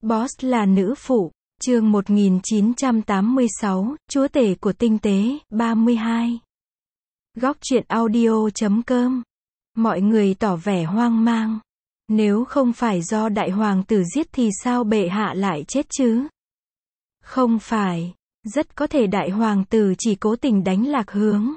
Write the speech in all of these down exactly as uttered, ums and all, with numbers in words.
Boss là nữ phụ, chương một nghìn chín trăm tám mươi sáu, chúa tể của tinh tế, ba mươi hai. Góc truyện audio chấm com. Mọi người tỏ vẻ hoang mang. Nếu không phải do đại hoàng tử giết thì sao bệ hạ lại chết chứ? Không phải, rất có thể đại hoàng tử chỉ cố tình đánh lạc hướng.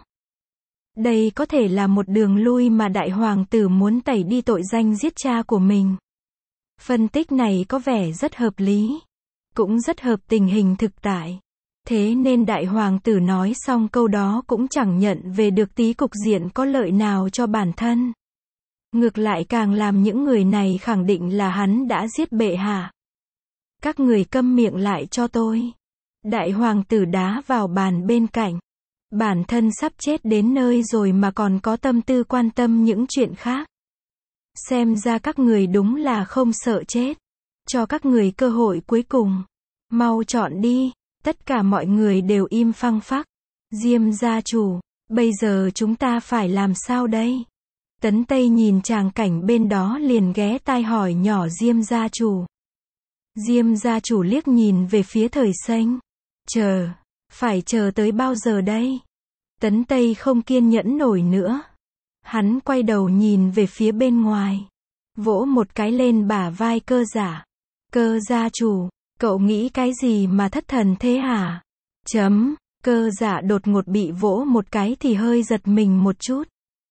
Đây có thể là một đường lui mà đại hoàng tử muốn tẩy đi tội danh giết cha của mình. Phân tích này có vẻ rất hợp lý, cũng rất hợp tình hình thực tại. Thế nên đại hoàng tử nói xong câu đó cũng chẳng nhận về được tí cục diện có lợi nào cho bản thân. Ngược lại càng làm những người này khẳng định là hắn đã giết bệ hạ. Các người câm miệng lại cho tôi. Đại hoàng tử đá vào bàn bên cạnh. Bản thân sắp chết đến nơi rồi mà còn có tâm tư quan tâm những chuyện khác. Xem ra các người đúng là không sợ chết. Cho các người cơ hội cuối cùng. Mau chọn đi. Tất cả mọi người đều im phăng phắc. Diêm gia chủ, bây giờ chúng ta phải làm sao đây? Tấn Tây nhìn tràng cảnh bên đó liền ghé tai hỏi nhỏ Diêm gia chủ. Diêm gia chủ liếc nhìn về phía Thời Xanh. Chờ, phải chờ tới bao giờ đây? Tấn Tây không kiên nhẫn nổi nữa. Hắn quay đầu nhìn về phía bên ngoài. Vỗ một cái lên bả vai Cơ Giả. Cơ gia chủ, cậu nghĩ cái gì mà thất thần thế hả? Chấm, Cơ Giả đột ngột bị vỗ một cái thì hơi giật mình một chút.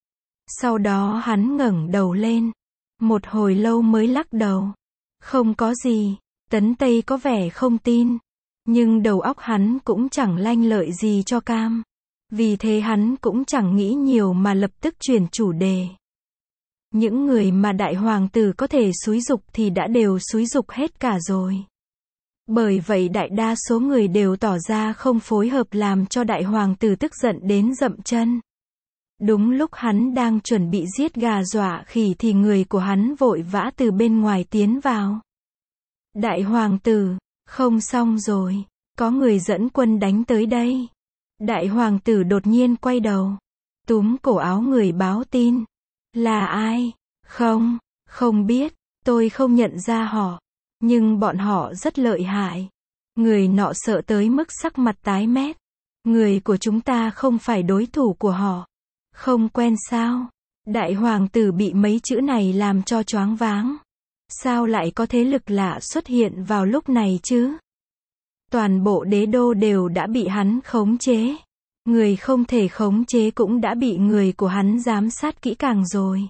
Sau đó hắn ngẩng đầu lên. Một hồi lâu mới lắc đầu. Không có gì. Tấn Tây có vẻ không tin. Nhưng đầu óc hắn cũng chẳng lanh lợi gì cho cam. Vì thế hắn cũng chẳng nghĩ nhiều mà lập tức chuyển chủ đề. Những người mà đại hoàng tử có thể xúi giục thì đã đều xúi giục hết cả rồi. Bởi vậy đại đa số người đều tỏ ra không phối hợp làm cho đại hoàng tử tức giận đến dậm chân. Đúng lúc hắn đang chuẩn bị giết gà dọa khỉ thì người của hắn vội vã từ bên ngoài tiến vào. Đại hoàng tử, không xong rồi, có người dẫn quân đánh tới đây. Đại hoàng tử đột nhiên quay đầu, túm cổ áo người báo tin. Là ai? Không, không biết, tôi không nhận ra họ. Nhưng bọn họ rất lợi hại. Người nọ sợ tới mức sắc mặt tái mét. Người của chúng ta không phải đối thủ của họ. Không quen sao? Đại hoàng tử bị mấy chữ này làm cho choáng váng. Sao lại có thế lực lạ xuất hiện vào lúc này chứ? Toàn bộ đế đô đều đã bị hắn khống chế. Người không thể khống chế cũng đã bị người của hắn giám sát kỹ càng rồi.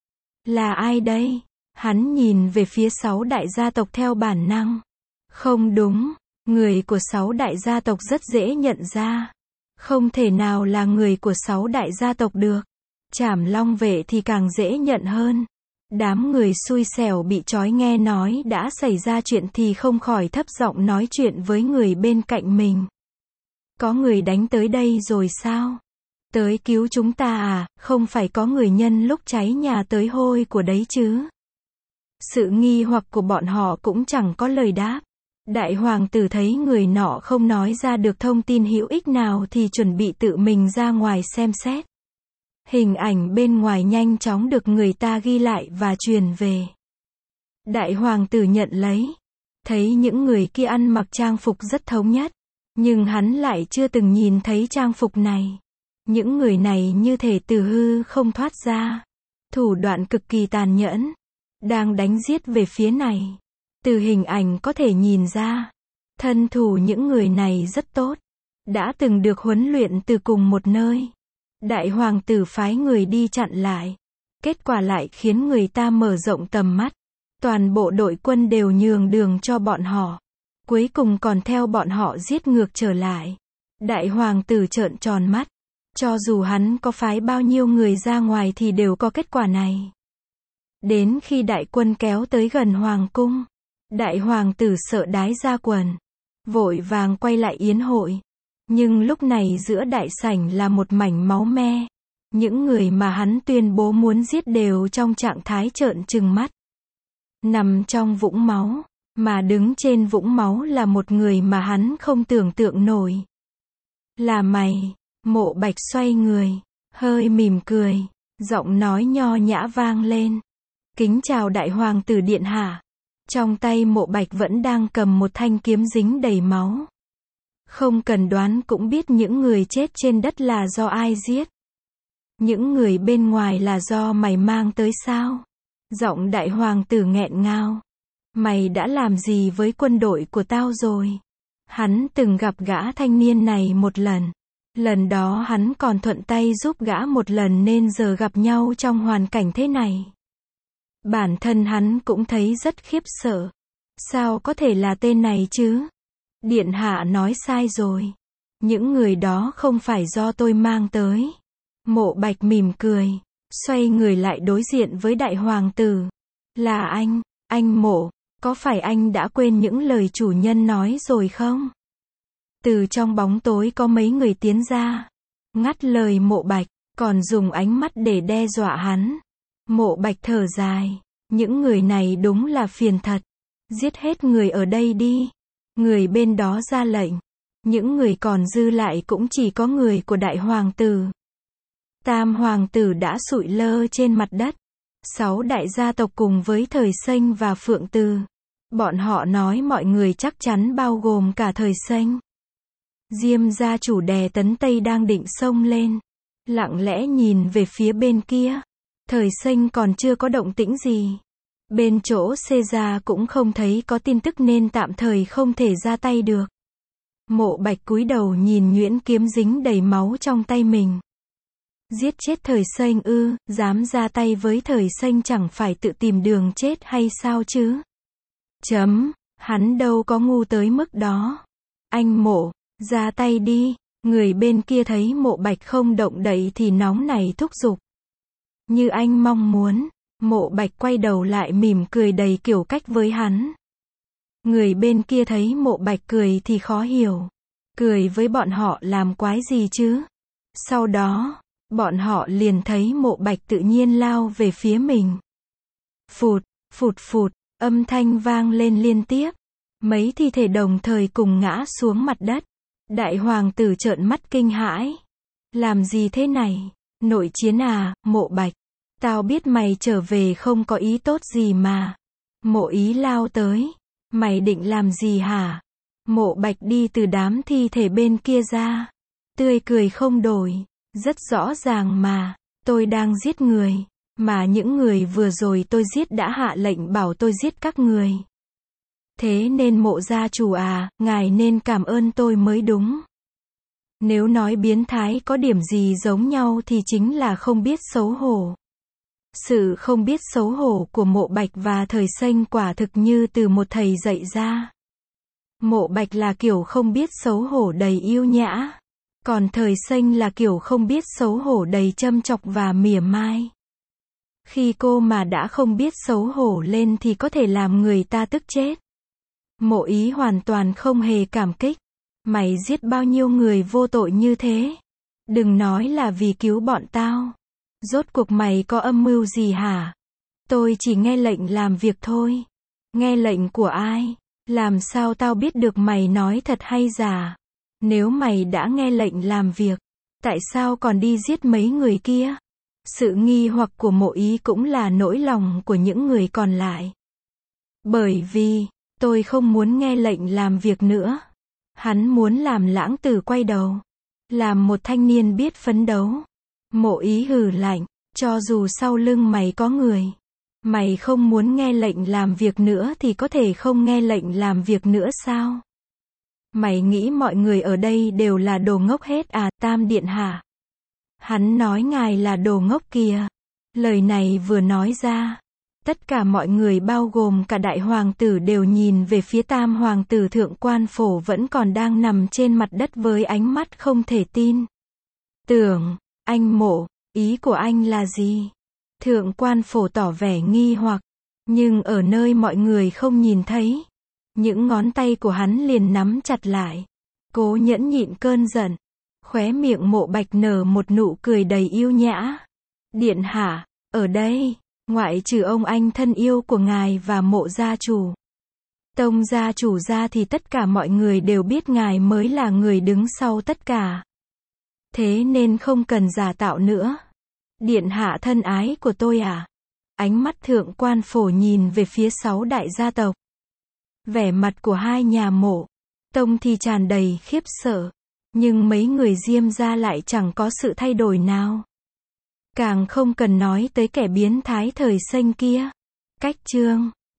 Là ai đây? Hắn nhìn về phía sáu đại gia tộc theo bản năng. Không đúng, người của sáu đại gia tộc rất dễ nhận ra. Không thể nào là người của sáu đại gia tộc được. Trảm Long vệ thì càng dễ nhận hơn. Đám người xui xẻo bị trói nghe nói đã xảy ra chuyện thì không khỏi thấp giọng nói chuyện với người bên cạnh mình. Có người đánh tới đây rồi sao? Tới cứu chúng ta à? Không phải có người nhân lúc cháy nhà tới hôi của đấy chứ? Sự nghi hoặc của bọn họ cũng chẳng có lời đáp. Đại hoàng tử thấy người nọ không nói ra được thông tin hữu ích nào thì chuẩn bị tự mình ra ngoài xem xét. Hình ảnh bên ngoài nhanh chóng được người ta ghi lại và truyền về. Đại hoàng tử nhận lấy. Thấy những người kia ăn mặc trang phục rất thống nhất. Nhưng hắn lại chưa từng nhìn thấy trang phục này. Những người này như thể từ hư không thoát ra. Thủ đoạn cực kỳ tàn nhẫn. Đang đánh giết về phía này. Từ hình ảnh có thể nhìn ra. Thân thủ những người này rất tốt. Đã từng được huấn luyện từ cùng một nơi. Đại hoàng tử phái người đi chặn lại. Kết quả lại khiến người ta mở rộng tầm mắt. Toàn bộ đội quân đều nhường đường cho bọn họ. Cuối cùng còn theo bọn họ giết ngược trở lại. Đại hoàng tử trợn tròn mắt. Cho dù hắn có phái bao nhiêu người ra ngoài thì đều có kết quả này. Đến khi đại quân kéo tới gần hoàng cung. Đại hoàng tử sợ đái ra quần. Vội vàng quay lại yến hội. Nhưng lúc này giữa đại sảnh là một mảnh máu me. Những người mà hắn tuyên bố muốn giết đều trong trạng thái trợn trừng mắt. Nằm trong vũng máu. Mà đứng trên vũng máu là một người mà hắn không tưởng tượng nổi. Là mày. Mộ Bạch xoay người. Hơi mỉm cười. Giọng nói nho nhã vang lên. Kính chào đại hoàng tử điện hạ. Trong tay Mộ Bạch vẫn đang cầm một thanh kiếm dính đầy máu. Không cần đoán cũng biết những người chết trên đất là do ai giết. Những người bên ngoài là do mày mang tới sao? Giọng đại hoàng tử nghẹn ngào. Mày đã làm gì với quân đội của tao rồi? Hắn từng gặp gã thanh niên này một lần. Lần đó hắn còn thuận tay giúp gã một lần nên giờ gặp nhau trong hoàn cảnh thế này. Bản thân hắn cũng thấy rất khiếp sợ. Sao có thể là tên này chứ? Điện hạ nói sai rồi. Những người đó không phải do tôi mang tới. Mộ Bạch mỉm cười, xoay người lại đối diện với đại hoàng tử. Là anh, anh Mộ, có phải anh đã quên những lời chủ nhân nói rồi không? Từ trong bóng tối có mấy người tiến ra, ngắt lời Mộ Bạch, còn dùng ánh mắt để đe dọa hắn. Mộ Bạch thở dài, những người này đúng là phiền thật. Giết hết người ở đây đi. Người bên đó ra lệnh. Những người còn dư lại cũng chỉ có người của đại hoàng tử. Tam hoàng tử đã sụi lơ trên mặt đất. Sáu đại gia tộc cùng với Thời Xanh và Phượng Từ. Bọn họ nói mọi người chắc chắn bao gồm cả Thời Xanh. Diêm gia chủ đè Tấn Tây đang định xông lên. Lặng lẽ nhìn về phía bên kia. Thời Xanh còn chưa có động tĩnh gì. Bên chỗ Xê gia cũng không thấy có tin tức nên tạm thời không thể ra tay được. Mộ Bạch cúi đầu nhìn nhuyễn kiếm dính đầy máu trong tay mình. Giết chết Thời Xanh ư, dám ra tay với Thời Xanh chẳng phải tự tìm đường chết hay sao chứ? Chấm, hắn đâu có ngu tới mức đó. Anh Mộ, ra tay đi. Người bên kia thấy Mộ Bạch không động đậy thì nóng nảy thúc giục. Như anh mong muốn. Mộ Bạch quay đầu lại mỉm cười đầy kiểu cách với hắn. Người bên kia thấy Mộ Bạch cười thì khó hiểu. Cười với bọn họ làm quái gì chứ? Sau đó, bọn họ liền thấy Mộ Bạch tự nhiên lao về phía mình. Phụt, phụt phụt, âm thanh vang lên liên tiếp. Mấy thi thể đồng thời cùng ngã xuống mặt đất. Đại hoàng tử trợn mắt kinh hãi. Làm gì thế này? Nội chiến à, Mộ Bạch? Tao biết mày trở về không có ý tốt gì mà. Mộ Ý lao tới. Mày định làm gì hả? Mộ Bạch đi từ đám thi thể bên kia ra. Tươi cười không đổi. Rất rõ ràng mà. Tôi đang giết người. Mà những người vừa rồi tôi giết đã hạ lệnh bảo tôi giết các người. Thế nên Mộ gia chủ à, ngài nên cảm ơn tôi mới đúng. Nếu nói biến thái có điểm gì giống nhau thì chính là không biết xấu hổ. Sự không biết xấu hổ của Mộ Bạch và Thời Xanh quả thực như từ một thầy dạy ra. Mộ Bạch là kiểu không biết xấu hổ đầy yêu nhã. Còn Thời Xanh là kiểu không biết xấu hổ đầy châm chọc và mỉa mai. Khi cô mà đã không biết xấu hổ lên thì có thể làm người ta tức chết. Mộ Ý hoàn toàn không hề cảm kích. Mày giết bao nhiêu người vô tội như thế? Đừng nói là vì cứu bọn tao. Rốt cuộc mày có âm mưu gì hả? Tôi chỉ nghe lệnh làm việc thôi. Nghe lệnh của ai? Làm sao tao biết được mày nói thật hay giả? Nếu mày đã nghe lệnh làm việc, tại sao còn đi giết mấy người kia? Sự nghi hoặc của Mộ Ý cũng là nỗi lòng của những người còn lại. Bởi vì, tôi không muốn nghe lệnh làm việc nữa. Hắn muốn làm lãng tử quay đầu. Làm một thanh niên biết phấn đấu. Mộ Ý hừ lạnh, cho dù sau lưng mày có người. Mày không muốn nghe lệnh làm việc nữa thì có thể không nghe lệnh làm việc nữa sao? Mày nghĩ mọi người ở đây đều là đồ ngốc hết à, Tam Điện Hạ? Hắn nói ngài là đồ ngốc kìa. Lời này vừa nói ra. Tất cả mọi người bao gồm cả đại hoàng tử đều nhìn về phía Tam hoàng tử Thượng Quan Phổ vẫn còn đang nằm trên mặt đất với ánh mắt không thể tin. Tưởng, anh Mộ, ý của anh là gì? Thượng Quan Phổ tỏ vẻ nghi hoặc, nhưng ở nơi mọi người không nhìn thấy. Những ngón tay của hắn liền nắm chặt lại. Cố nhẫn nhịn cơn giận. Khóe miệng Mộ Bạch nở một nụ cười đầy yêu nhã. Điện hạ, ở đây, ngoại trừ ông anh thân yêu của ngài và Mộ gia chủ. Tông gia chủ ra thì tất cả mọi người đều biết ngài mới là người đứng sau tất cả. Thế nên không cần giả tạo nữa. Điện hạ thân ái của tôi à? Ánh mắt thượng quan phổ nhìn về phía sáu đại gia tộc. Vẻ mặt của hai nhà Mộ Tông thì tràn đầy khiếp sợ. Nhưng mấy người Diêm gia lại chẳng có sự thay đổi nào. Càng không cần nói tới kẻ biến thái thời xanh kia. Cách chương